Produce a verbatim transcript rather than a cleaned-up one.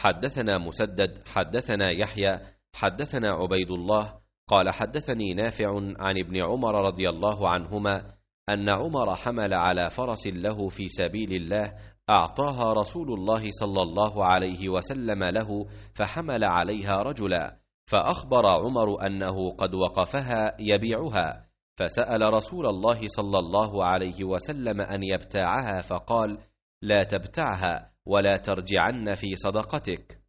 حدثنا مسدد حدثنا يحيى حدثنا عبيد الله قال حدثني نافع عن ابن عمر رضي الله عنهما أن عمر حمل على فرس له في سبيل الله أعطاها رسول الله صلى الله عليه وسلم له، فحمل عليها رجلا، فأخبر عمر أنه قد وقفها يبيعها، فسأل رسول الله صلى الله عليه وسلم أن يبتاعها، فقال: لا تبتعها ولا ترجعن في صدقتك.